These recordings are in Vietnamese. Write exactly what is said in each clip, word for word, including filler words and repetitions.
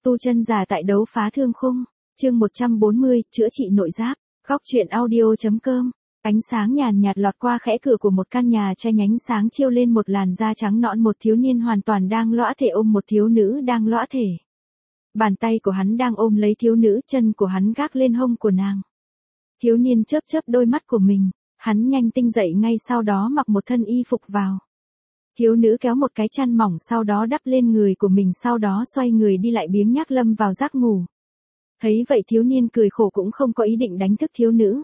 Tu chân giả tại đấu phá thương khung, chương một trăm bốn mươi, chữa trị nội giáp, góc truyện audio.com. Ánh sáng nhàn nhạt lọt qua khẽ cửa của một căn nhà tranh ánh sáng chiếu lên một làn da trắng nõn, một thiếu niên hoàn toàn đang lõa thể ôm một thiếu nữ đang lõa thể. Bàn tay của hắn đang ôm lấy thiếu nữ, chân của hắn gác lên hông của nàng. Thiếu niên chớp chớp đôi mắt của mình, hắn nhanh tinh dậy ngay sau đó mặc một thân y phục vào. Thiếu nữ kéo một cái chăn mỏng sau đó đắp lên người của mình, sau đó xoay người đi lại biếng nhác lâm vào giấc ngủ. Thấy vậy thiếu niên cười khổ cũng không có ý định đánh thức thiếu nữ.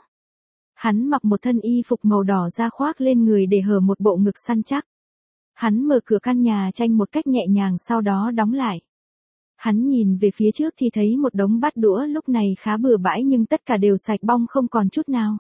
Hắn mặc một thân y phục màu đỏ da khoác lên người để hở một bộ ngực săn chắc. Hắn mở cửa căn nhà tranh một cách nhẹ nhàng sau đó đóng lại. Hắn nhìn về phía trước thì thấy một đống bát đũa lúc này khá bừa bãi nhưng tất cả đều sạch bong không còn chút nào.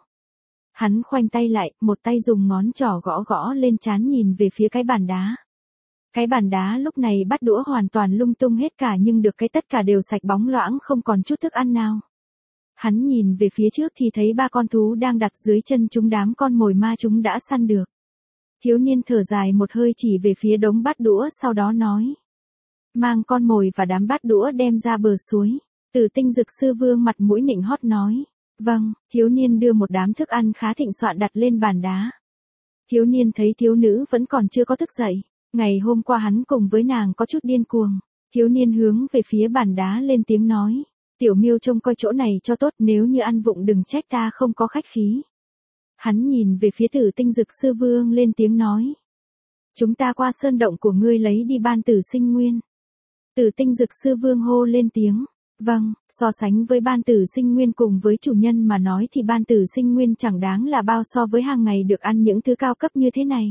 Hắn khoanh tay lại, một tay dùng ngón trỏ gõ gõ lên trán nhìn về phía cái bàn đá. Cái bàn đá lúc này bát đũa hoàn toàn lung tung hết cả nhưng được cái tất cả đều sạch bóng loãng không còn chút thức ăn nào. Hắn nhìn về phía trước thì thấy ba con thú đang đặt dưới chân chúng đám con mồi ma chúng đã săn được. Thiếu niên thở dài một hơi chỉ về phía đống bát đũa sau đó nói. Mang con mồi và đám bát đũa đem ra bờ suối. Tử Tinh Dực Sư Vương mặt mũi nịnh hót nói. Vâng, thiếu niên đưa một đám thức ăn khá thịnh soạn đặt lên bàn đá. Thiếu niên thấy thiếu nữ vẫn còn chưa có thức dậy. Ngày hôm qua hắn cùng với nàng có chút điên cuồng. Thiếu niên hướng về phía bàn đá lên tiếng nói. Tiểu Miêu trông coi chỗ này cho tốt, nếu như ăn vụng đừng trách ta không có khách khí. Hắn nhìn về phía Tử Tinh Dực Sư Vương lên tiếng nói. Chúng ta qua sơn động của ngươi lấy đi ban tử sinh nguyên. Tử Tinh Dực Sư Vương hô lên tiếng. Vâng, so sánh với ban tử sinh nguyên cùng với chủ nhân mà nói thì ban tử sinh nguyên chẳng đáng là bao so với hàng ngày được ăn những thứ cao cấp như thế này.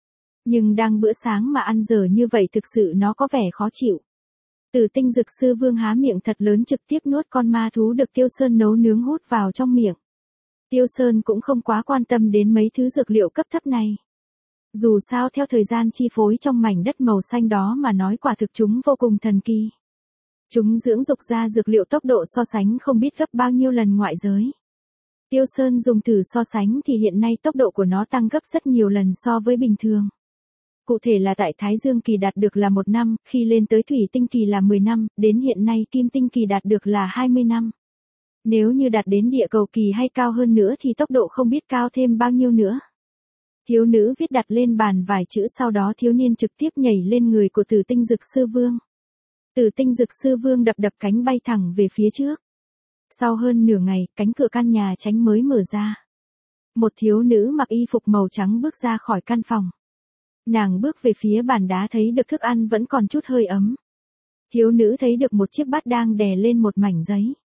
Nhưng đang bữa sáng mà ăn dở như vậy thực sự nó có vẻ khó chịu. Tử Tinh Dực Sư Vương há miệng thật lớn trực tiếp nuốt con ma thú được Tiêu Sơn nấu nướng hút vào trong miệng. Tiêu Sơn cũng không quá quan tâm đến mấy thứ dược liệu cấp thấp này. Dù sao theo thời gian chi phối trong mảnh đất màu xanh đó mà nói quả thực chúng vô cùng thần kỳ. Chúng dưỡng dục ra dược liệu tốc độ so sánh không biết gấp bao nhiêu lần ngoại giới. Tiêu Sơn dùng thử so sánh thì hiện nay tốc độ của nó tăng gấp rất nhiều lần so với bình thường. Cụ thể là tại Thái Dương kỳ đạt được là một năm, khi lên tới Thủy Tinh kỳ là mười năm, đến hiện nay Kim Tinh kỳ đạt được là hai mươi năm. Nếu như đạt đến địa cầu kỳ hay cao hơn nữa thì tốc độ không biết cao thêm bao nhiêu nữa. Thiếu nữ viết đặt lên bàn vài chữ sau đó thiếu niên trực tiếp nhảy lên người của Tử Tinh Dực Sư Vương. Tử Tinh Dực Sư Vương đập đập cánh bay thẳng về phía trước. Sau hơn nửa ngày, cánh cửa căn nhà tránh mới mở ra. Một thiếu nữ mặc y phục màu trắng bước ra khỏi căn phòng. Nàng bước về phía bàn đá thấy được thức ăn vẫn còn chút hơi ấm. Thiếu nữ thấy được một chiếc bát đang đè lên một mảnh giấy.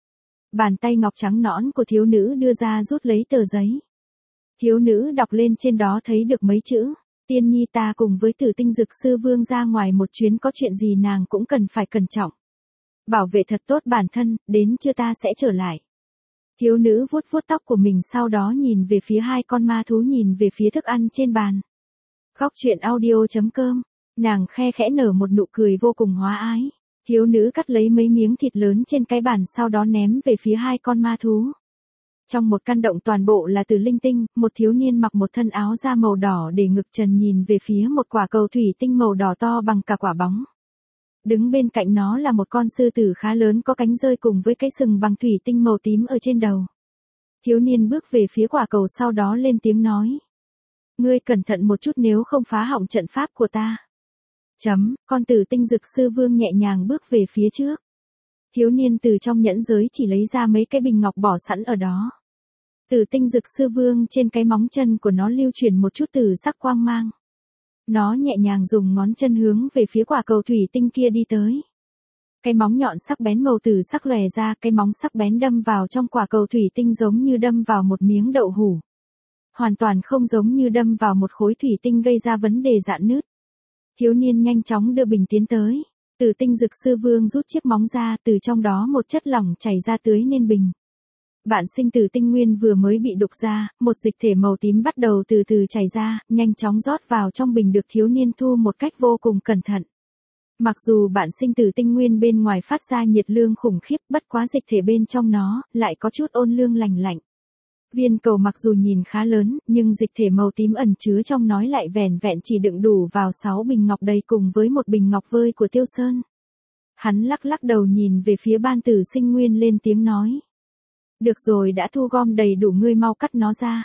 Bàn tay ngọc trắng nõn của thiếu nữ đưa ra rút lấy tờ giấy. Thiếu nữ đọc lên trên đó thấy được mấy chữ. Tiên nhi ta cùng với Tử Tinh Dực Sư Vương ra ngoài một chuyến, có chuyện gì nàng cũng cần phải cẩn trọng. Bảo vệ thật tốt bản thân, đến trưa ta sẽ trở lại. Thiếu nữ vuốt vuốt tóc của mình sau đó nhìn về phía hai con ma thú, nhìn về phía thức ăn trên bàn. Góc truyện audio.com, nàng khe khẽ nở một nụ cười vô cùng hóa ái. Thiếu nữ cắt lấy mấy miếng thịt lớn trên cái bàn sau đó ném về phía hai con ma thú. Trong một căn động toàn bộ là từ linh tinh, một thiếu niên mặc một thân áo da màu đỏ để ngực trần nhìn về phía một quả cầu thủy tinh màu đỏ to bằng cả quả bóng. Đứng bên cạnh nó là một con sư tử khá lớn có cánh rơi cùng với cái sừng bằng thủy tinh màu tím ở trên đầu. Thiếu niên bước về phía quả cầu sau đó lên tiếng nói. Ngươi cẩn thận một chút nếu không phá hỏng trận pháp của ta. Chấm, con Tử Tinh Dực Sư Vương nhẹ nhàng bước về phía trước. Thiếu niên từ trong nhẫn giới chỉ lấy ra mấy cái bình ngọc bỏ sẵn ở đó. Tử Tinh Dực Sư Vương trên cái móng chân của nó lưu chuyển một chút tử sắc quang mang. Nó nhẹ nhàng dùng ngón chân hướng về phía quả cầu thủy tinh kia đi tới. Cái móng nhọn sắc bén màu tử sắc lòe ra, cái móng sắc bén đâm vào trong quả cầu thủy tinh giống như đâm vào một miếng đậu hủ. Hoàn toàn không giống như đâm vào một khối thủy tinh gây ra vấn đề rạn nứt. Thiếu niên nhanh chóng đưa bình tiến tới. Tử Tinh Dực Sư Vương rút chiếc móng ra, từ trong đó một chất lỏng chảy ra tưới lên bình. Bạn sinh tử tinh nguyên vừa mới bị đục ra, một dịch thể màu tím bắt đầu từ từ chảy ra, nhanh chóng rót vào trong bình được thiếu niên thu một cách vô cùng cẩn thận. Mặc dù bạn sinh tử tinh nguyên bên ngoài phát ra nhiệt lương khủng khiếp, bất quá dịch thể bên trong nó lại có chút ôn lương lành lạnh. Viên cầu mặc dù nhìn khá lớn, nhưng dịch thể màu tím ẩn chứa trong nói lại vẻn vẹn chỉ đựng đủ vào sáu bình ngọc đầy cùng với một bình ngọc vơi của Tiêu Sơn. Hắn lắc lắc đầu nhìn về phía Ban Tử Sinh Nguyên lên tiếng nói. Được rồi, đã thu gom đầy đủ, ngươi mau cắt nó ra.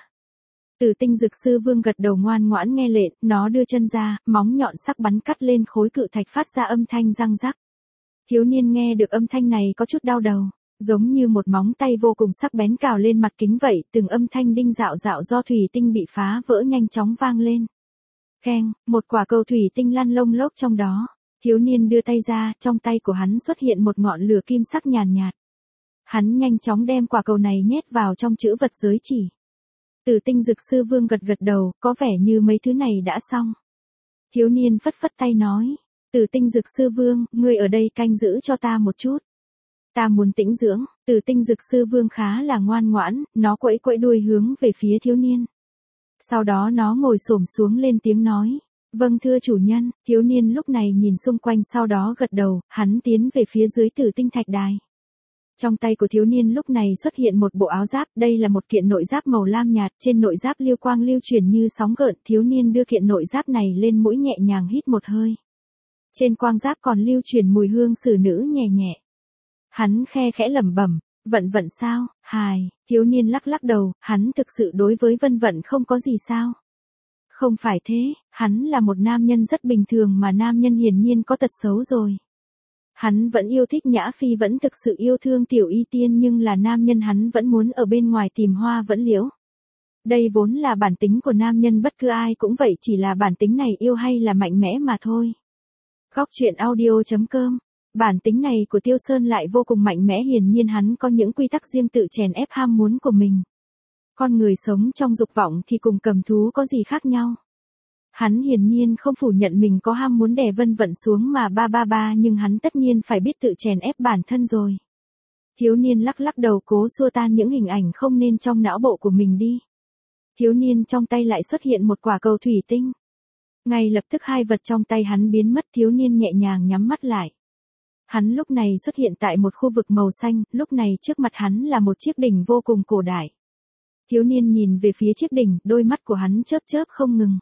Tử Tinh Dực Sư Vương gật đầu ngoan ngoãn nghe lệnh, nó đưa chân ra, móng nhọn sắc bắn cắt lên khối cự thạch phát ra âm thanh răng rắc. Thiếu niên nghe được âm thanh này có chút đau đầu, giống như một móng tay vô cùng sắc bén cào lên mặt kính vậy, từng âm thanh đinh dạo dạo do thủy tinh bị phá vỡ nhanh chóng vang lên. Keng, một quả cầu thủy tinh lăn lông lốc trong đó. Thiếu niên đưa tay ra, trong tay của hắn xuất hiện một ngọn lửa kim sắc nhàn nhạt. Hắn nhanh chóng đem quả cầu này nhét vào trong chữ vật giới chỉ. Tử Tinh Dực Sư Vương gật gật đầu, có vẻ như mấy thứ này đã xong. Thiếu niên phất phất tay nói, Tử Tinh Dực Sư Vương, ngươi ở đây canh giữ cho ta một chút. Ta muốn tĩnh dưỡng. Tử Tinh Dực Sư Vương khá là ngoan ngoãn, nó quẫy quẫy đuôi hướng về phía thiếu niên. Sau đó nó ngồi xổm xuống lên tiếng nói, vâng thưa chủ nhân. Thiếu niên lúc này nhìn xung quanh sau đó gật đầu, hắn tiến về phía dưới Tử Tinh Thạch Đài. Trong tay của thiếu niên lúc này xuất hiện một bộ áo giáp, đây là một kiện nội giáp màu lam nhạt, trên nội giáp lưu quang lưu chuyển như sóng gợn, thiếu niên đưa kiện nội giáp này lên mũi nhẹ nhàng hít một hơi. Trên quang giáp còn lưu chuyển mùi hương xử nữ nhẹ nhẹ. Hắn khe khẽ lẩm bẩm, vận vận sao, hài, thiếu niên lắc lắc đầu, hắn thực sự đối với vân vận không có gì sao. Không phải thế, hắn là một nam nhân rất bình thường mà nam nhân hiển nhiên có tật xấu rồi. Hắn vẫn yêu thích Nhã Phi, vẫn thực sự yêu thương Tiểu Y Tiên, nhưng là nam nhân hắn vẫn muốn ở bên ngoài tìm hoa vẫn liễu. Đây vốn là bản tính của nam nhân, bất cứ ai cũng vậy, chỉ là bản tính này yêu hay là mạnh mẽ mà thôi. Góc truyện audio chấm com. Bản tính này của Tiêu Sơn lại vô cùng mạnh mẽ, hiển nhiên hắn có những quy tắc riêng tự chèn ép ham muốn của mình. Con người sống trong dục vọng thì cùng cầm thú có gì khác nhau. Hắn hiển nhiên không phủ nhận mình có ham muốn đè vân vận xuống mà ba ba ba, nhưng hắn tất nhiên phải biết tự chèn ép bản thân rồi. Thiếu niên lắc lắc đầu cố xua tan những hình ảnh không nên trong não bộ của mình đi. Thiếu niên trong tay lại xuất hiện một quả cầu thủy tinh. Ngay lập tức hai vật trong tay hắn biến mất, thiếu niên nhẹ nhàng nhắm mắt lại. Hắn lúc này xuất hiện tại một khu vực màu xanh, lúc này trước mặt hắn là một chiếc đỉnh vô cùng cổ đại. Thiếu niên nhìn về phía chiếc đỉnh, đôi mắt của hắn chớp chớp không ngừng.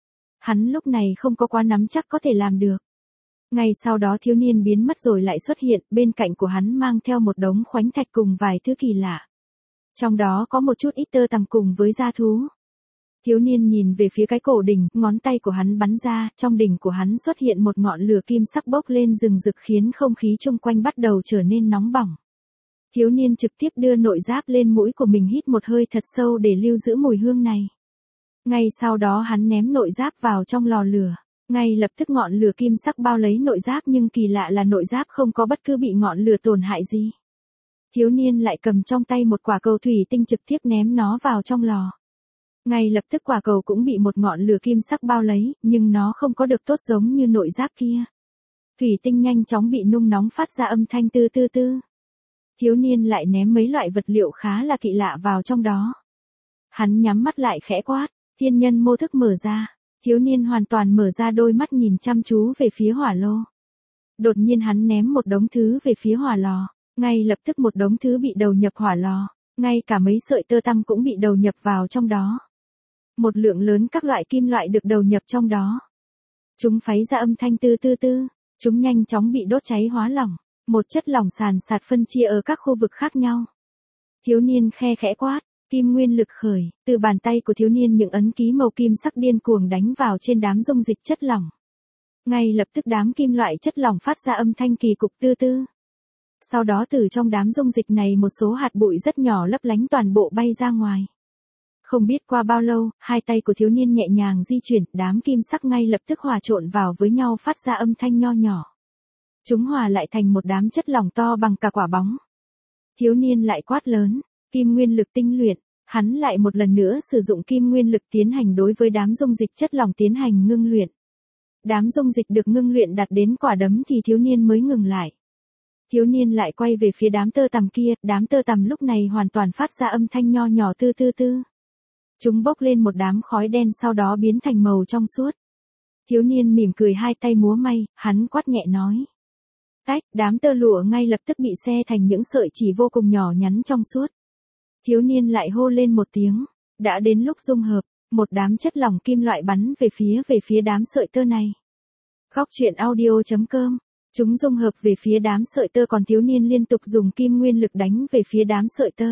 Hắn lúc này không có quá nắm chắc có thể làm được. Ngay sau đó thiếu niên biến mất rồi lại xuất hiện, bên cạnh của hắn mang theo một đống khoánh thạch cùng vài thứ kỳ lạ. Trong đó có một chút ít tơ tằm cùng với da thú. Thiếu niên nhìn về phía cái cổ đỉnh, ngón tay của hắn bắn ra, trong đỉnh của hắn xuất hiện một ngọn lửa kim sắc bốc lên rừng rực khiến không khí chung quanh bắt đầu trở nên nóng bỏng. Thiếu niên trực tiếp đưa nội giáp lên mũi của mình hít một hơi thật sâu để lưu giữ mùi hương này. Ngay sau đó hắn ném nội giáp vào trong lò lửa. Ngay lập tức ngọn lửa kim sắc bao lấy nội giáp, nhưng kỳ lạ là nội giáp không có bất cứ bị ngọn lửa tổn hại gì. Thiếu niên lại cầm trong tay một quả cầu thủy tinh trực tiếp ném nó vào trong lò. Ngay lập tức quả cầu cũng bị một ngọn lửa kim sắc bao lấy, nhưng nó không có được tốt giống như nội giáp kia. Thủy tinh nhanh chóng bị nung nóng phát ra âm thanh tư tư tư. Thiếu niên lại ném mấy loại vật liệu khá là kỳ lạ vào trong đó. Hắn nhắm mắt lại khẽ quát, thiên nhân mô thức mở ra. Thiếu niên hoàn toàn mở ra đôi mắt nhìn chăm chú về phía hỏa lô. Đột nhiên hắn ném một đống thứ về phía hỏa lò. Ngay lập tức một đống thứ bị đầu nhập hỏa lò. Ngay cả mấy sợi tơ tằm cũng bị đầu nhập vào trong đó. Một lượng lớn các loại kim loại được đầu nhập trong đó. Chúng pháy ra âm thanh tư tư tư. Chúng nhanh chóng bị đốt cháy hóa lỏng. Một chất lỏng sàn sạt phân chia ở các khu vực khác nhau. Thiếu niên khe khẽ quát, kim nguyên lực khởi, từ bàn tay của thiếu niên những ấn ký màu kim sắc điên cuồng đánh vào trên đám dung dịch chất lỏng. Ngay lập tức đám kim loại chất lỏng phát ra âm thanh kỳ cục tư tư. Sau đó từ trong đám dung dịch này một số hạt bụi rất nhỏ lấp lánh toàn bộ bay ra ngoài. Không biết qua bao lâu, hai tay của thiếu niên nhẹ nhàng di chuyển, đám kim sắc ngay lập tức hòa trộn vào với nhau phát ra âm thanh nho nhỏ. Chúng hòa lại thành một đám chất lỏng to bằng cả quả bóng. Thiếu niên lại quát lớn, kim nguyên lực tinh luyện, hắn lại một lần nữa sử dụng kim nguyên lực tiến hành đối với đám dung dịch chất lỏng tiến hành ngưng luyện. Đám dung dịch được ngưng luyện đạt đến quả đấm thì thiếu niên mới ngừng lại. Thiếu niên lại quay về phía đám tơ tằm kia, đám tơ tằm lúc này hoàn toàn phát ra âm thanh nho nhỏ tư tư tư. Chúng bốc lên một đám khói đen sau đó biến thành màu trong suốt. Thiếu niên mỉm cười hai tay múa may, hắn quát nhẹ nói. Tách, đám tơ lụa ngay lập tức bị xe thành những sợi chỉ vô cùng nhỏ nhắn trong suốt. Thiếu niên lại hô lên một tiếng, đã đến lúc dung hợp, một đám chất lỏng kim loại bắn về phía về phía đám sợi tơ này. Góc truyện audio chấm com Chúng dung hợp về phía đám sợi tơ, còn thiếu niên liên tục dùng kim nguyên lực đánh về phía đám sợi tơ.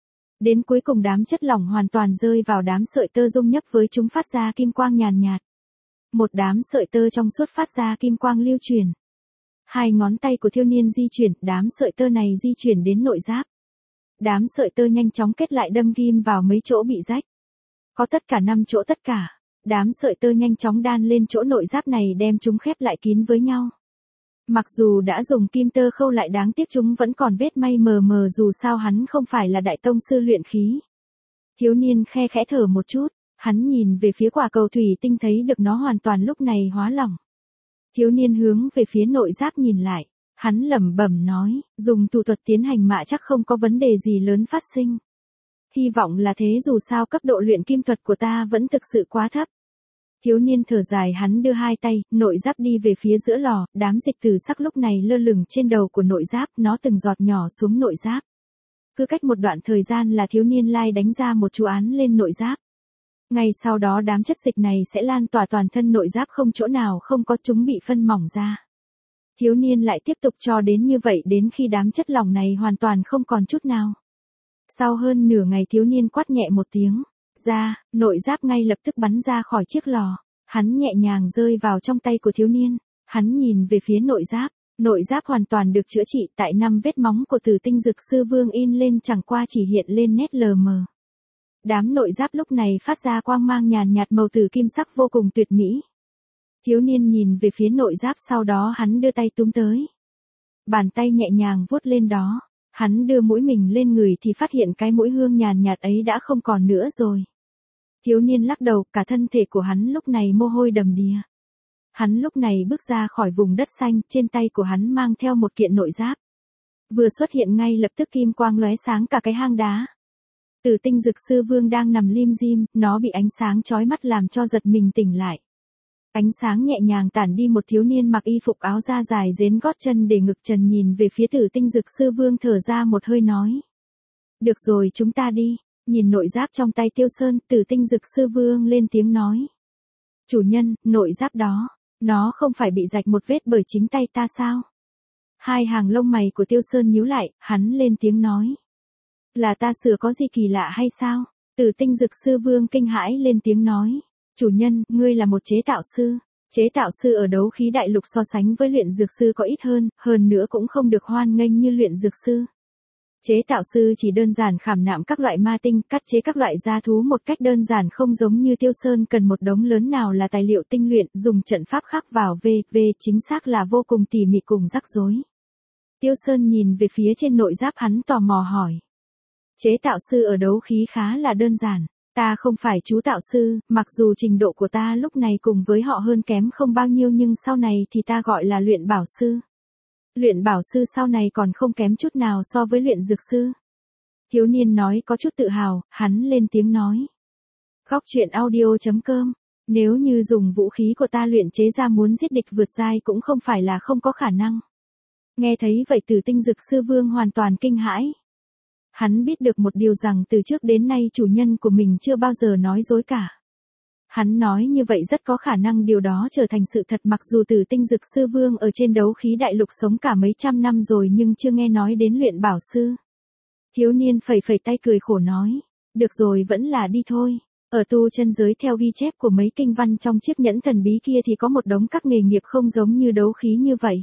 Đến cuối cùng đám chất lỏng hoàn toàn rơi vào đám sợi tơ, dung nhấp với chúng phát ra kim quang nhàn nhạt. Một đám sợi tơ trong suốt phát ra kim quang lưu chuyển. Hai ngón tay của thiếu niên di chuyển, đám sợi tơ này di chuyển đến nội giáp. Đám sợi tơ nhanh chóng kết lại, đâm ghim vào mấy chỗ bị rách. Có tất cả năm chỗ tất cả. Đám sợi tơ nhanh chóng đan lên chỗ nội giáp này, đem chúng khép lại kín với nhau. Mặc dù đã dùng kim tơ khâu lại, đáng tiếc chúng vẫn còn vết may mờ mờ, dù sao hắn không phải là đại tông sư luyện khí. Thiếu niên khe khẽ thở một chút, hắn nhìn về phía quả cầu thủy tinh, thấy được nó hoàn toàn lúc này hóa lỏng. Thiếu niên hướng về phía nội giáp nhìn lại, hắn lẩm bẩm nói, dùng thủ thuật tiến hành mạ chắc không có vấn đề gì lớn phát sinh. Hy vọng là thế, dù sao cấp độ luyện kim thuật của ta vẫn thực sự quá thấp. Thiếu niên thở dài, hắn đưa hai tay, nội giáp đi về phía giữa lò, đám dịch tử sắc lúc này lơ lửng trên đầu của nội giáp, nó từng giọt nhỏ xuống nội giáp. Cứ cách một đoạn thời gian là thiếu niên lai đánh ra một chú án lên nội giáp. Ngay sau đó đám chất dịch này sẽ lan tỏa toàn thân nội giáp, không chỗ nào không có, chúng bị phân mỏng ra. Thiếu niên lại tiếp tục cho đến như vậy đến khi đám chất lỏng này hoàn toàn không còn chút nào. Sau hơn nửa ngày thiếu niên quát nhẹ một tiếng, ra, nội giáp ngay lập tức bắn ra khỏi chiếc lò. Hắn nhẹ nhàng rơi vào trong tay của thiếu niên, hắn nhìn về phía nội giáp, nội giáp hoàn toàn được chữa trị, tại năm vết móng của Tử Tinh Dực Sư Vương in lên chẳng qua chỉ hiện lên nét lờ mờ. Đám nội giáp lúc này phát ra quang mang nhàn nhạt màu tử kim sắc vô cùng tuyệt mỹ. Thiếu niên nhìn về phía nội giáp, sau đó hắn đưa tay túm tới. Bàn tay nhẹ nhàng vuốt lên đó, hắn đưa mũi mình lên người thì phát hiện cái mũi hương nhàn nhạt ấy đã không còn nữa rồi. Thiếu niên lắc đầu, cả thân thể của hắn lúc này mồ hôi đầm đìa. Hắn lúc này bước ra khỏi vùng đất xanh, trên tay của hắn mang theo một kiện nội giáp. Vừa xuất hiện ngay lập tức kim quang lóe sáng cả cái hang đá. Tử Tinh Dực Sư Vương đang nằm lim dim, nó bị ánh sáng chói mắt làm cho giật mình tỉnh lại. Ánh sáng nhẹ nhàng tản đi, một thiếu niên mặc y phục áo da dài dến gót chân để ngực trần nhìn về phía Tử Tinh Dực Sư Vương, thở ra một hơi nói. Được rồi, chúng ta đi. Nhìn nội giáp trong tay Tiêu Sơn, Tử Tinh Dực Sư Vương lên tiếng nói. Chủ nhân, nội giáp đó, nó không phải bị rạch một vết bởi chính tay ta sao? Hai hàng lông mày của Tiêu Sơn nhíu lại, hắn lên tiếng nói. Là ta sửa có gì kỳ lạ hay sao? Tử Tinh Dực Sư Vương kinh hãi lên tiếng nói. Chủ nhân, ngươi là một chế tạo sư. Chế tạo sư ở đấu khí đại lục so sánh với luyện dược sư có ít hơn, hơn nữa cũng không được hoan nghênh như luyện dược sư. Chế tạo sư chỉ đơn giản khảm nạm các loại ma tinh, cắt chế các loại gia thú một cách đơn giản, không giống như Tiêu Sơn cần một đống lớn nào là tài liệu tinh luyện, dùng trận pháp khắc vào v, v chính xác là vô cùng tỉ mỉ cùng rắc rối. Tiêu Sơn nhìn về phía trên nội giáp, hắn tò mò hỏi. Chế tạo sư ở đấu khí khá là đơn giản, ta không phải chú tạo sư, mặc dù trình độ của ta lúc này cùng với họ hơn kém không bao nhiêu, nhưng sau này thì ta gọi là luyện bảo sư. Luyện bảo sư sau này còn không kém chút nào so với luyện dược sư. Thiếu niên nói có chút tự hào, hắn lên tiếng nói. Góc truyện audio chấm com, nếu như dùng vũ khí của ta luyện chế ra muốn giết địch vượt giai cũng không phải là không có khả năng. Nghe thấy vậy Tử Tinh Dực Sư Vương hoàn toàn kinh hãi. Hắn biết được một điều rằng từ trước đến nay chủ nhân của mình chưa bao giờ nói dối cả. Hắn nói như vậy rất có khả năng điều đó trở thành sự thật, mặc dù Tử Tinh Dực Sư Vương ở trên đấu khí đại lục sống cả mấy trăm năm rồi nhưng chưa nghe nói đến luyện bảo sư. Thiếu niên phẩy phẩy tay cười khổ nói, được rồi, vẫn là đi thôi. Ở tu chân giới theo ghi chép của mấy kinh văn trong chiếc nhẫn thần bí kia thì có một đống các nghề nghiệp không giống như đấu khí như vậy.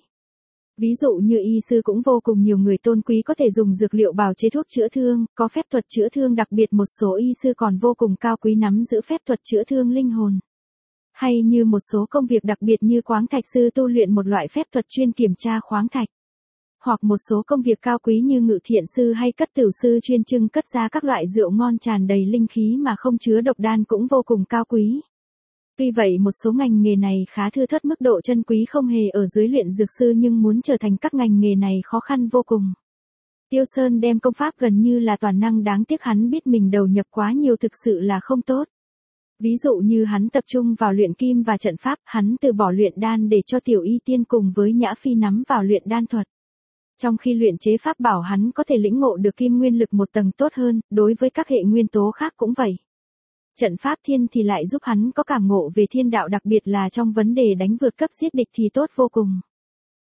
Ví dụ như y sư cũng vô cùng nhiều người tôn quý, có thể dùng dược liệu bào chế thuốc chữa thương, có phép thuật chữa thương đặc biệt, một số y sư còn vô cùng cao quý nắm giữ phép thuật chữa thương linh hồn. Hay như một số công việc đặc biệt như khoáng thạch sư tu luyện một loại phép thuật chuyên kiểm tra khoáng thạch. Hoặc một số công việc cao quý như ngự thiện sư hay cất tửu sư chuyên trưng cất ra các loại rượu ngon tràn đầy linh khí mà không chứa độc đan cũng vô cùng cao quý. Tuy vậy một số ngành nghề này khá thưa thớt, mức độ chân quý không hề ở dưới luyện dược sư, nhưng muốn trở thành các ngành nghề này khó khăn vô cùng. Tiêu Sơn đem công pháp gần như là toàn năng, đáng tiếc hắn biết mình đầu nhập quá nhiều thực sự là không tốt. Ví dụ như hắn tập trung vào luyện kim và trận pháp, hắn từ bỏ luyện đan để cho Tiểu Y Tiên cùng với Nhã Phi nắm vào luyện đan thuật. Trong khi luyện chế pháp bảo hắn có thể lĩnh ngộ được kim nguyên lực một tầng tốt hơn, đối với các hệ nguyên tố khác cũng vậy. Trận pháp thiên thì lại giúp hắn có cảm ngộ về thiên đạo, đặc biệt là trong vấn đề đánh vượt cấp giết địch thì tốt vô cùng.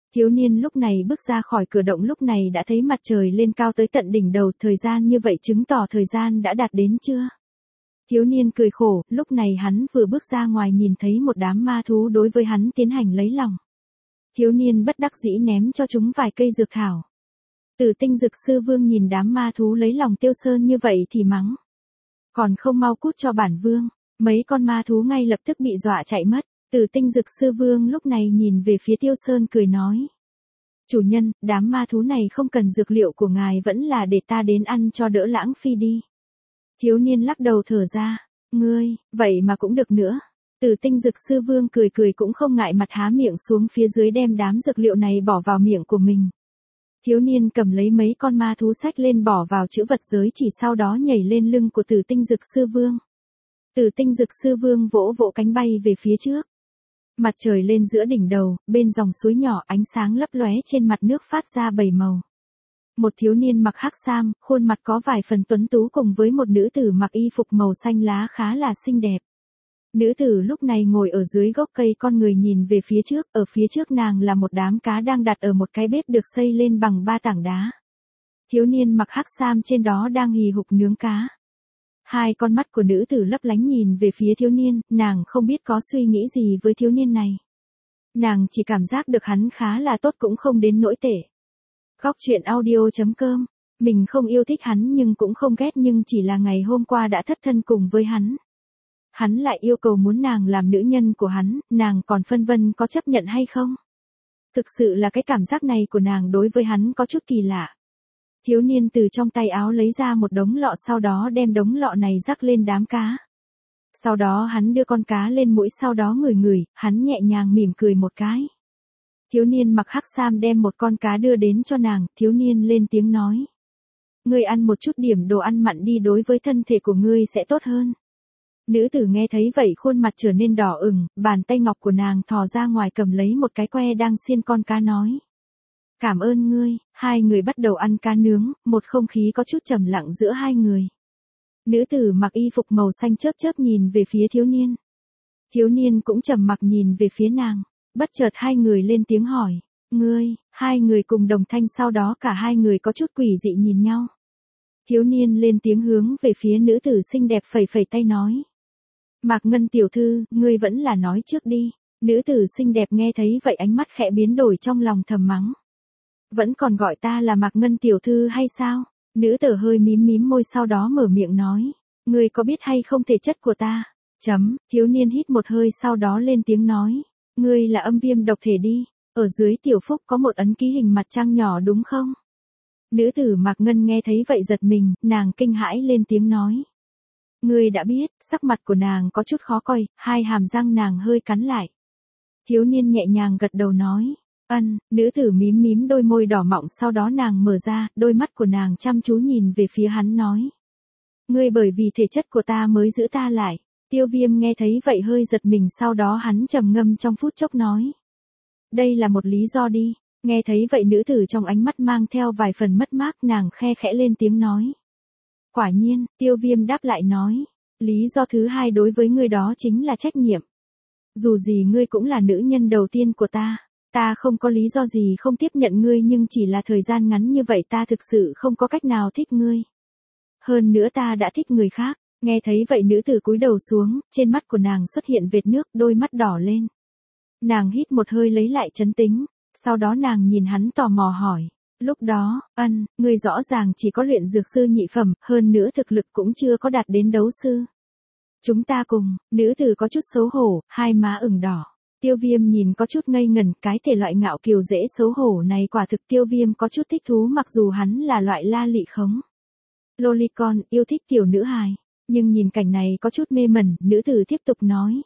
Thiếu niên lúc này bước ra khỏi cửa động lúc này đã thấy mặt trời lên cao tới tận đỉnh đầu, thời gian như vậy chứng tỏ thời gian đã đạt đến chưa? Thiếu niên cười khổ, lúc này hắn vừa bước ra ngoài nhìn thấy một đám ma thú đối với hắn tiến hành lấy lòng. Thiếu niên bất đắc dĩ ném cho chúng vài cây dược thảo. Tử Tinh Dực Sư Vương nhìn đám ma thú lấy lòng Tiêu Sơn như vậy thì mắng. Còn không mau cút cho bản vương, mấy con ma thú ngay lập tức bị dọa chạy mất. Tử Tinh Dực Sư Vương lúc này nhìn về phía Tiêu Sơn cười nói. Chủ nhân, đám ma thú này không cần dược liệu của ngài vẫn là để ta đến ăn cho đỡ lãng phí đi. Thiếu niên lắc đầu thở ra, ngươi, vậy mà cũng được nữa. Tử Tinh Dực Sư Vương cười cười cũng không ngại mặt há miệng xuống phía dưới đem đám dược liệu này bỏ vào miệng của mình. Thiếu niên cầm lấy mấy con ma thú xách lên bỏ vào trữ vật giới chỉ sau đó nhảy lên lưng của Tử Tinh Dực Sư Vương. Tử Tinh Dực Sư Vương vỗ vỗ cánh bay về phía trước. Mặt trời lên giữa đỉnh đầu, bên dòng suối nhỏ ánh sáng lấp lóe trên mặt nước phát ra bảy màu. Một thiếu niên mặc hắc sam, khuôn mặt có vài phần tuấn tú cùng với một nữ tử mặc y phục màu xanh lá khá là xinh đẹp. Nữ tử lúc này ngồi ở dưới gốc cây con người nhìn về phía trước, ở phía trước nàng là một đám cá đang đặt ở một cái bếp được xây lên bằng ba tảng đá. Thiếu niên mặc hắc sam trên đó đang hì hục nướng cá. Hai con mắt của nữ tử lấp lánh nhìn về phía thiếu niên, nàng không biết có suy nghĩ gì với thiếu niên này. Nàng chỉ cảm giác được hắn khá là tốt cũng không đến nỗi tệ. Góc truyện audio chấm com, mình không yêu thích hắn nhưng cũng không ghét nhưng chỉ là ngày hôm qua đã thất thân cùng với hắn. Hắn lại yêu cầu muốn nàng làm nữ nhân của hắn, nàng còn phân vân có chấp nhận hay không. Thực sự là cái cảm giác này của nàng đối với hắn có chút kỳ lạ. Thiếu niên từ trong tay áo lấy ra một đống lọ sau đó đem đống lọ này rắc lên đám cá. Sau đó hắn đưa con cá lên mũi sau đó ngửi ngửi, hắn nhẹ nhàng mỉm cười một cái. Thiếu niên mặc hắc sam đem một con cá đưa đến cho nàng, thiếu niên lên tiếng nói. Ngươi ăn một chút điểm đồ ăn mặn đi đối với thân thể của ngươi sẽ tốt hơn. Nữ tử nghe thấy vậy khuôn mặt trở nên đỏ ửng, bàn tay ngọc của nàng thò ra ngoài cầm lấy một cái que đang xiên con cá nói. Cảm ơn ngươi, hai người bắt đầu ăn cá nướng, một không khí có chút trầm lặng giữa hai người. Nữ tử mặc y phục màu xanh chớp chớp nhìn về phía thiếu niên. Thiếu niên cũng trầm mặc nhìn về phía nàng, bất chợt hai người lên tiếng hỏi, ngươi, hai người cùng đồng thanh sau đó cả hai người có chút quỷ dị nhìn nhau. Thiếu niên lên tiếng hướng về phía nữ tử xinh đẹp phẩy phẩy tay nói. Mạc Ngân tiểu thư, ngươi vẫn là nói trước đi. Nữ tử xinh đẹp nghe thấy vậy ánh mắt khẽ biến đổi trong lòng thầm mắng. Vẫn còn gọi ta là Mạc Ngân tiểu thư hay sao? Nữ tử hơi mím mím môi sau đó mở miệng nói. Ngươi có biết hay không thể chất của ta? Chấm, thiếu niên hít một hơi sau đó lên tiếng nói. Ngươi là âm viêm độc thể đi. Ở dưới tiểu phúc có một ấn ký hình mặt trăng nhỏ đúng không? Nữ tử Mạc Ngân nghe thấy vậy giật mình, nàng kinh hãi lên tiếng nói. Ngươi đã biết, sắc mặt của nàng có chút khó coi, hai hàm răng nàng hơi cắn lại. Thiếu niên nhẹ nhàng gật đầu nói. Ân, nữ tử mím mím đôi môi đỏ mọng sau đó nàng mở ra, đôi mắt của nàng chăm chú nhìn về phía hắn nói. Ngươi bởi vì thể chất của ta mới giữ ta lại. Tiêu Viêm nghe thấy vậy hơi giật mình sau đó hắn trầm ngâm trong phút chốc nói. Đây là một lý do đi. Nghe thấy vậy nữ tử trong ánh mắt mang theo vài phần mất mát nàng khe khẽ lên tiếng nói. Quả nhiên, Tiêu Viêm đáp lại nói. Lý do thứ hai đối với ngươi đó chính là trách nhiệm. Dù gì ngươi cũng là nữ nhân đầu tiên của ta. Ta không có lý do gì không tiếp nhận ngươi nhưng chỉ là thời gian ngắn như vậy ta thực sự không có cách nào thích ngươi. Hơn nữa ta đã thích người khác. Nghe thấy vậy nữ tử cúi đầu xuống, trên mắt của nàng xuất hiện vệt nước, đôi mắt đỏ lên. Nàng hít một hơi lấy lại trấn tĩnh, sau đó nàng nhìn hắn tò mò hỏi. Lúc đó, ân, ngươi rõ ràng chỉ có luyện dược sư nhị phẩm, hơn nữa thực lực cũng chưa có đạt đến đấu sư. Chúng ta cùng, nữ tử có chút xấu hổ, hai má ửng đỏ. Tiêu Viêm nhìn có chút ngây ngần, cái thể loại ngạo kiều dễ xấu hổ này quả thực Tiêu Viêm có chút thích thú mặc dù hắn là loại la lị khống. Lolicon, yêu thích tiểu nữ hài. Nhưng nhìn cảnh này có chút mê mẩn, nữ tử tiếp tục nói.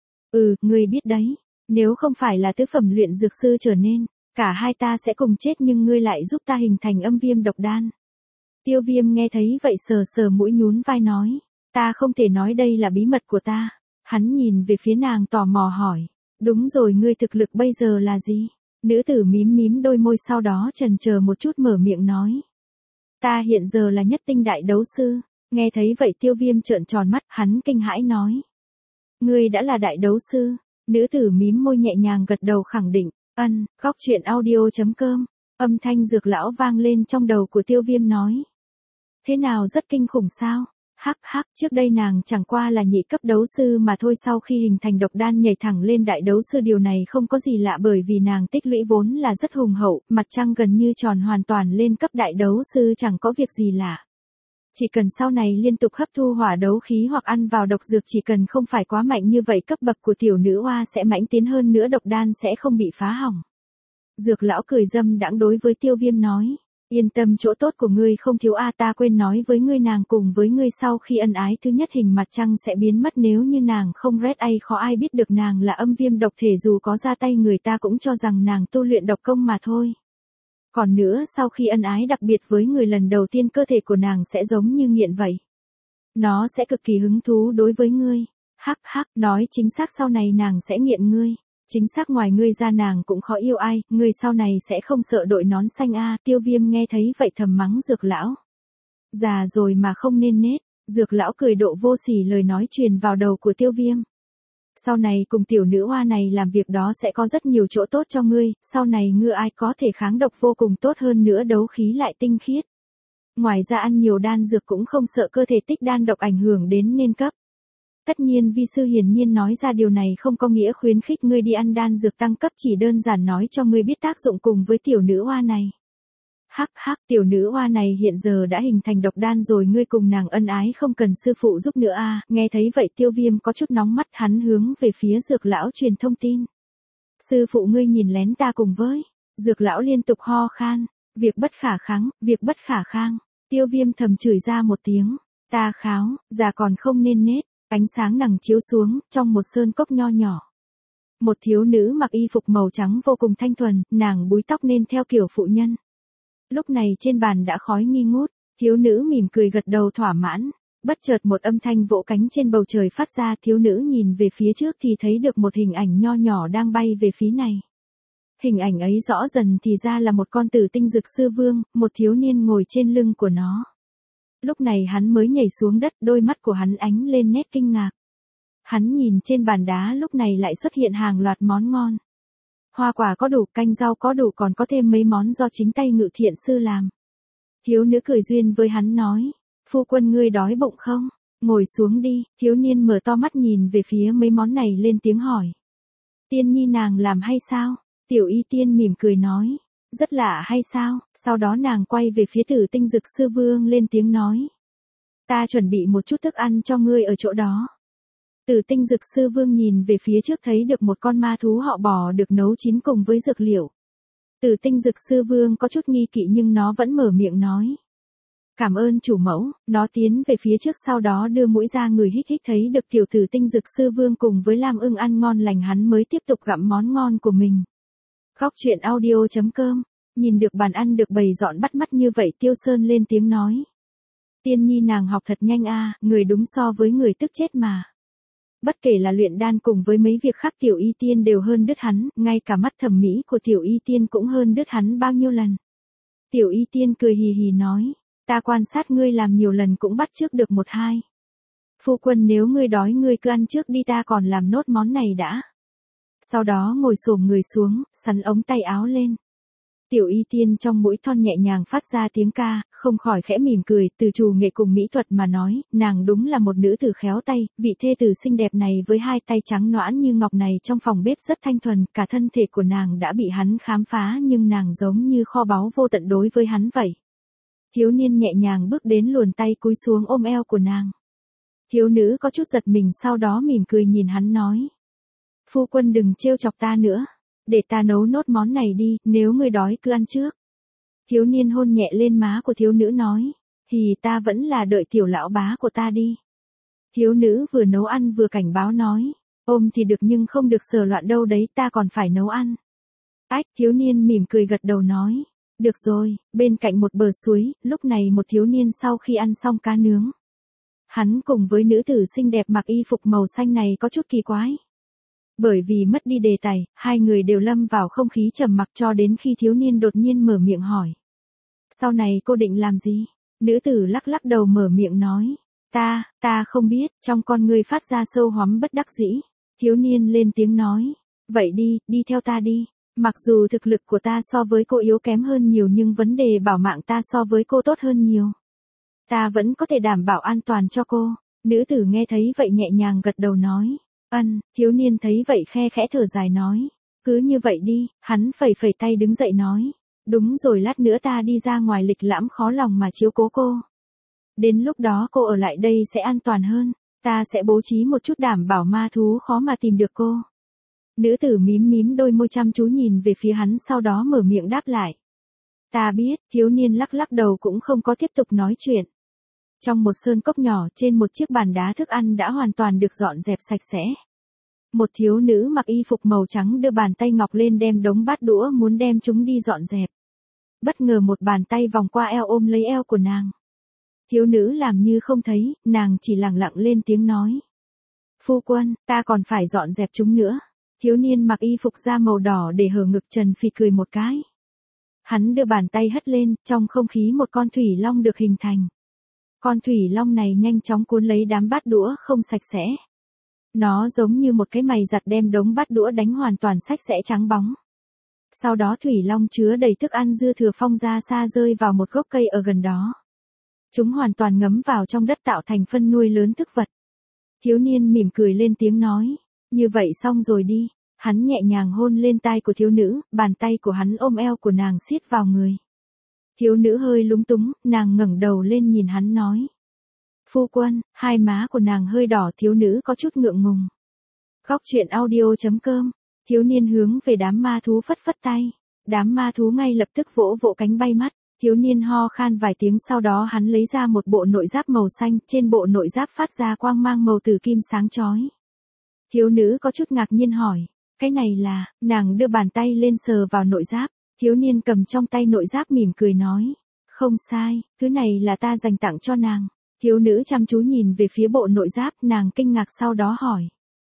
Ừ, ngươi biết đấy, nếu không phải là tứ phẩm luyện dược sư trở nên, cả hai ta sẽ cùng chết nhưng ngươi lại giúp ta hình thành âm viêm độc đan. Tiêu Viêm nghe thấy vậy sờ sờ mũi nhún vai nói. Ta không thể nói đây là bí mật của ta. Hắn nhìn về phía nàng tò mò hỏi. Đúng rồi ngươi thực lực bây giờ là gì? Nữ tử mím mím đôi môi sau đó chần chờ một chút mở miệng nói. Ta hiện giờ là nhất tinh đại đấu sư. Nghe thấy vậy Tiêu Viêm trợn tròn mắt, hắn kinh hãi nói. Ngươi đã là đại đấu sư. Nữ tử mím môi nhẹ nhàng gật đầu khẳng định. Ân, góc truyện audio.com, âm thanh Dược lão vang lên trong đầu của Tiêu Viêm nói. Thế nào rất kinh khủng sao? Hắc hắc, trước đây nàng chẳng qua là nhị cấp đấu sư mà thôi, sau khi hình thành độc đan nhảy thẳng lên đại đấu sư, điều này không có gì lạ bởi vì nàng tích lũy vốn là rất hùng hậu, mặt trăng gần như tròn, hoàn toàn lên cấp đại đấu sư chẳng có việc gì lạ. Chỉ cần sau này liên tục hấp thu hỏa đấu khí hoặc ăn vào độc dược, chỉ cần không phải quá mạnh như vậy, cấp bậc của tiểu nữ oa sẽ mãnh tiến hơn nữa, độc đan sẽ không bị phá hỏng. Dược lão cười dâm đãng đối với Tiêu Viêm nói. Yên tâm, chỗ tốt của ngươi không thiếu a, ta quên nói với ngươi, nàng cùng với ngươi sau khi ân ái thứ nhất hình mặt trăng sẽ biến mất, nếu như nàng không rét ai khó ai biết được nàng là âm viêm độc thể, dù có ra tay người ta cũng cho rằng nàng tu luyện độc công mà thôi. Còn nữa, sau khi ân ái đặc biệt với người lần đầu tiên, cơ thể của nàng sẽ giống như nghiện vậy. Nó sẽ cực kỳ hứng thú đối với ngươi. Hắc hắc, nói chính xác, sau này nàng sẽ nghiện ngươi. Chính xác, ngoài ngươi ra nàng cũng khó yêu ai, ngươi sau này sẽ không sợ đội nón xanh a. Tiêu Viêm nghe thấy vậy thầm mắng Dược lão. Già rồi mà không nên nết. Dược lão cười độ vô sỉ, lời nói truyền vào đầu của Tiêu Viêm. Sau này cùng tiểu nữ hoa này làm việc đó sẽ có rất nhiều chỗ tốt cho ngươi, sau này ngươi ai có thể kháng độc vô cùng tốt, hơn nữa đấu khí lại tinh khiết. Ngoài ra ăn nhiều đan dược cũng không sợ cơ thể tích đan độc ảnh hưởng đến nên cấp. Tất nhiên vi sư hiển nhiên nói ra điều này không có nghĩa khuyến khích ngươi đi ăn đan dược tăng cấp, chỉ đơn giản nói cho ngươi biết tác dụng cùng với tiểu nữ hoa này. Hắc hắc, tiểu nữ hoa này hiện giờ đã hình thành độc đan rồi, ngươi cùng nàng ân ái không cần sư phụ giúp nữa a. Nghe thấy vậy Tiêu Viêm có chút nóng mắt, hắn hướng về phía Dược lão truyền thông tin. Sư phụ ngươi nhìn lén ta cùng với. Dược lão liên tục ho khan. Việc bất khả kháng, việc bất khả kháng. Tiêu Viêm thầm chửi ra một tiếng. Ta kháo, già còn không nên nết. Ánh sáng nằng chiếu xuống, trong một sơn cốc nho nhỏ. Một thiếu nữ mặc y phục màu trắng vô cùng thanh thuần, nàng búi tóc nên theo kiểu phụ nhân. Lúc này trên bàn đã khói nghi ngút, thiếu nữ mỉm cười gật đầu thỏa mãn. Bất chợt một âm thanh vỗ cánh trên bầu trời phát ra, thiếu nữ nhìn về phía trước thì thấy được một hình ảnh nho nhỏ đang bay về phía này. Hình ảnh ấy rõ dần thì ra là một con tử tinh dực sư vương, một thiếu niên ngồi trên lưng của nó. Lúc này hắn mới nhảy xuống đất, đôi mắt của hắn ánh lên nét kinh ngạc. Hắn nhìn trên bàn đá lúc này lại xuất hiện hàng loạt món ngon. Hoa quả có đủ, canh rau có đủ, còn có thêm mấy món do chính tay Ngự Thiện sư làm. Thiếu nữ cười duyên với hắn nói, phu quân ngươi đói bụng không? Ngồi xuống đi. Thiếu niên mở to mắt nhìn về phía mấy món này lên tiếng hỏi. Tiên nhi nàng làm hay sao? Tiểu y tiên mỉm cười nói, rất lạ hay sao? Sau đó nàng quay về phía tử tinh dực sư vương lên tiếng nói. Ta chuẩn bị một chút thức ăn cho ngươi ở chỗ đó. Tử tinh dực sư vương nhìn về phía trước thấy được một con ma thú họ bò được nấu chín cùng với dược liệu. Tử tinh dực sư vương có chút nghi kỵ nhưng nó vẫn mở miệng nói. Cảm ơn chủ mẫu. Nó tiến về phía trước, sau đó đưa mũi ra người hít hít, thấy được tiểu tử tinh dực sư vương cùng với Lam ưng ăn ngon lành, hắn mới tiếp tục gặm món ngon của mình. Góc truyện audio.com, nhìn được bàn ăn được bày dọn bắt mắt như vậy, Tiêu Sơn lên tiếng nói. Tiên nhi nàng học thật nhanh a, người đúng so với người tức chết mà. Bất kể là luyện đan cùng với mấy việc khác, tiểu y tiên đều hơn đứt hắn, ngay cả mắt thẩm mỹ của tiểu y tiên cũng hơn đứt hắn bao nhiêu lần. Tiểu y tiên cười hì hì nói, ta quan sát ngươi làm nhiều lần cũng bắt chước được một hai. Phu quân nếu ngươi đói ngươi cứ ăn trước đi, ta còn làm nốt món này đã. Sau đó ngồi xổm người xuống, sắn ống tay áo lên. Tiểu y tiên trong mũi thon nhẹ nhàng phát ra tiếng ca, không khỏi khẽ mỉm cười, từ trù nghệ cùng mỹ thuật mà nói, nàng đúng là một nữ tử khéo tay, vị thê tử xinh đẹp này với hai tay trắng nõn như ngọc này trong phòng bếp rất thanh thuần, cả thân thể của nàng đã bị hắn khám phá nhưng nàng giống như kho báu vô tận đối với hắn vậy. Thiếu niên nhẹ nhàng bước đến luồn tay cúi xuống ôm eo của nàng. Thiếu nữ có chút giật mình, sau đó mỉm cười nhìn hắn nói. Phu quân đừng trêu chọc ta nữa. Để ta nấu nốt món này đi, nếu ngươi đói cứ ăn trước. Thiếu niên hôn nhẹ lên má của thiếu nữ nói. Hì, ta vẫn là đợi tiểu lão bá của ta đi. Thiếu nữ vừa nấu ăn vừa cảnh báo nói. Ôm thì được nhưng không được sờ loạn đâu đấy, ta còn phải nấu ăn. Ách, thiếu niên mỉm cười gật đầu nói. Được rồi. Bên cạnh một bờ suối, lúc này một thiếu niên sau khi ăn xong cá nướng. Hắn cùng với nữ tử xinh đẹp mặc y phục màu xanh này có chút kỳ quái. Bởi vì mất đi đề tài, hai người đều lâm vào không khí trầm mặc cho đến khi thiếu niên đột nhiên mở miệng hỏi. Sau này cô định làm gì? Nữ tử lắc lắc đầu mở miệng nói. Ta, ta không biết, trong con ngươi phát ra sâu hoắm bất đắc dĩ. Thiếu niên lên tiếng nói. Vậy đi, đi theo ta đi. Mặc dù thực lực của ta so với cô yếu kém hơn nhiều nhưng vấn đề bảo mạng ta so với cô tốt hơn nhiều. Ta vẫn có thể đảm bảo an toàn cho cô. Nữ tử nghe thấy vậy nhẹ nhàng gật đầu nói. Ân, thiếu niên thấy vậy khe khẽ thở dài nói. Cứ như vậy đi, hắn phẩy phẩy tay đứng dậy nói. Đúng rồi, lát nữa ta đi ra ngoài lịch lãm khó lòng mà chiếu cố cô. Đến lúc đó cô ở lại đây sẽ an toàn hơn. Ta sẽ bố trí một chút đảm bảo ma thú khó mà tìm được cô. Nữ tử mím mím đôi môi chăm chú nhìn về phía hắn, sau đó mở miệng đáp lại. Ta biết, thiếu niên lắc lắc đầu cũng không có tiếp tục nói chuyện. Trong một sơn cốc nhỏ trên một chiếc bàn đá, thức ăn đã hoàn toàn được dọn dẹp sạch sẽ. Một thiếu nữ mặc y phục màu trắng đưa bàn tay ngọc lên đem đống bát đũa muốn đem chúng đi dọn dẹp. Bất ngờ một bàn tay vòng qua eo ôm lấy eo của nàng. Thiếu nữ làm như không thấy, nàng chỉ lẳng lặng lên tiếng nói. Phu quân, ta còn phải dọn dẹp chúng nữa. Thiếu niên mặc y phục da màu đỏ để hở ngực trần phì cười một cái. Hắn đưa bàn tay hất lên, trong không khí một con thủy long được hình thành. Con thủy long này nhanh chóng cuốn lấy đám bát đũa không sạch sẽ. Nó giống như một cái mày giặt đem đống bát đũa đánh hoàn toàn sạch sẽ trắng bóng. Sau đó thủy long chứa đầy thức ăn dư thừa phong ra xa rơi vào một gốc cây ở gần đó. Chúng hoàn toàn ngấm vào trong đất tạo thành phân nuôi lớn thức vật. Thiếu niên mỉm cười lên tiếng nói. Như vậy xong rồi đi. Hắn nhẹ nhàng hôn lên tai của thiếu nữ, bàn tay của hắn ôm eo của nàng siết vào người. Thiếu nữ hơi lúng túng, nàng ngẩng đầu lên nhìn hắn nói. Phu quân, hai má của nàng hơi đỏ, thiếu nữ có chút ngượng ngùng. Góc truyện audio chấm com. Thiếu niên hướng về đám ma thú phất phất tay. Đám ma thú ngay lập tức vỗ vỗ cánh bay mất. Thiếu niên ho khan vài tiếng, sau đó hắn lấy ra một bộ nội giáp màu xanh, trên bộ nội giáp phát ra quang mang màu tử kim sáng chói. Thiếu nữ có chút ngạc nhiên hỏi, cái này là, nàng đưa bàn tay lên sờ vào nội giáp, thiếu niên cầm trong tay nội giáp mỉm cười nói, không sai, thứ này là ta dành tặng cho nàng. Thiếu nữ chăm chú nhìn về phía bộ nội giáp, nàng kinh ngạc sau đó hỏi.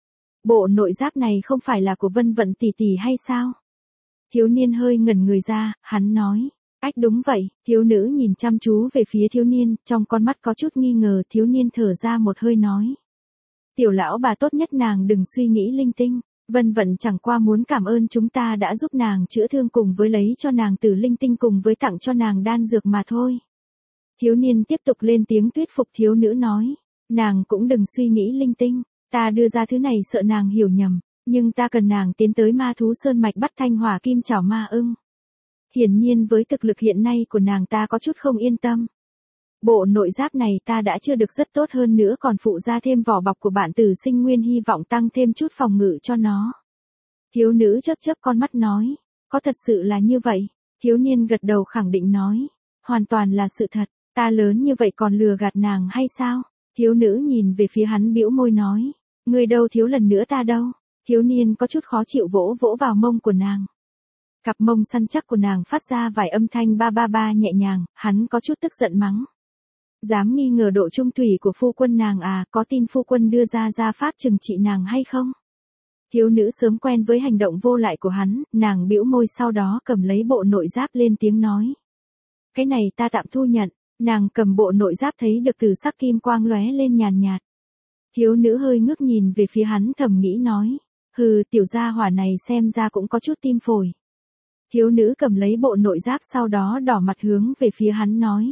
Bộ nội giáp này không phải là của Vân Vận tỷ tỷ hay sao? Thiếu niên hơi ngẩn người ra, hắn nói. Ách đúng vậy, thiếu nữ nhìn chăm chú về phía thiếu niên, trong con mắt có chút nghi ngờ, thiếu niên thở ra một hơi nói. Tiểu lão bà tốt nhất nàng đừng suy nghĩ linh tinh, Vân Vận chẳng qua muốn cảm ơn chúng ta đã giúp nàng chữa thương cùng với lấy cho nàng tử linh tinh cùng với tặng cho nàng đan dược mà thôi. Thiếu niên tiếp tục lên tiếng thuyết phục thiếu nữ nói, nàng cũng đừng suy nghĩ linh tinh, ta đưa ra thứ này sợ nàng hiểu nhầm, nhưng ta cần nàng tiến tới ma thú sơn mạch bắt thanh hỏa kim chảo ma ưng. Hiển nhiên với thực lực hiện nay của nàng ta có chút không yên tâm. Bộ nội giáp này ta đã chưa được rất tốt, hơn nữa còn phụ ra thêm vỏ bọc của bạn tử sinh nguyên, hy vọng tăng thêm chút phòng ngự cho nó. Thiếu nữ chớp chớp con mắt nói, có thật sự là như vậy? Thiếu niên gật đầu khẳng định nói, hoàn toàn là sự thật, ta lớn như vậy còn lừa gạt nàng hay sao? Thiếu nữ nhìn về phía hắn bĩu môi nói, người đâu thiếu lần nữa ta đâu? Thiếu niên có chút khó chịu vỗ vỗ vào mông của nàng. Cặp mông săn chắc của nàng phát ra vài âm thanh ba ba ba nhẹ nhàng, hắn có chút tức giận mắng. Dám nghi ngờ độ trung thủy của phu quân nàng à, có tin phu quân đưa ra gia pháp trừng trị nàng hay không? Thiếu nữ sớm quen với hành động vô lại của hắn, nàng bĩu môi sau đó cầm lấy bộ nội giáp lên tiếng nói. Cái này ta tạm thu nhận, nàng cầm bộ nội giáp thấy được từ sắc kim quang lóe lên nhàn nhạt. Thiếu nữ hơi ngước nhìn về phía hắn thầm nghĩ nói, hừ, tiểu gia hỏa này xem ra cũng có chút tim phổi. Thiếu nữ cầm lấy bộ nội giáp sau đó đỏ mặt hướng về phía hắn nói.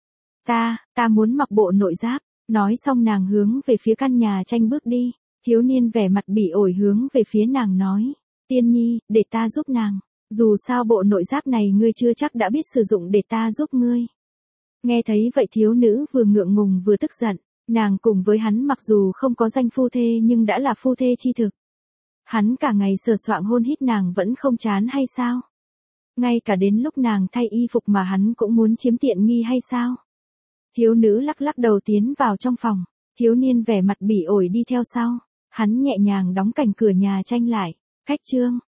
Ta, ta muốn mặc bộ nội giáp, nói xong nàng hướng về phía căn nhà tranh bước đi, thiếu niên vẻ mặt bỉ ổi hướng về phía nàng nói, tiên nhi, để ta giúp nàng, dù sao bộ nội giáp này ngươi chưa chắc đã biết sử dụng, để ta giúp ngươi. Nghe thấy vậy thiếu nữ vừa ngượng ngùng vừa tức giận, nàng cùng với hắn mặc dù không có danh phu thê nhưng đã là phu thê chi thực. Hắn cả ngày sờ soạng hôn hít nàng vẫn không chán hay sao? Ngay cả đến lúc nàng thay y phục mà hắn cũng muốn chiếm tiện nghi hay sao? Thiếu nữ lắc lắc đầu tiến vào trong phòng, thiếu niên vẻ mặt bỉ ổi đi theo sau, hắn nhẹ nhàng đóng cành cửa nhà tranh lại, cách chương.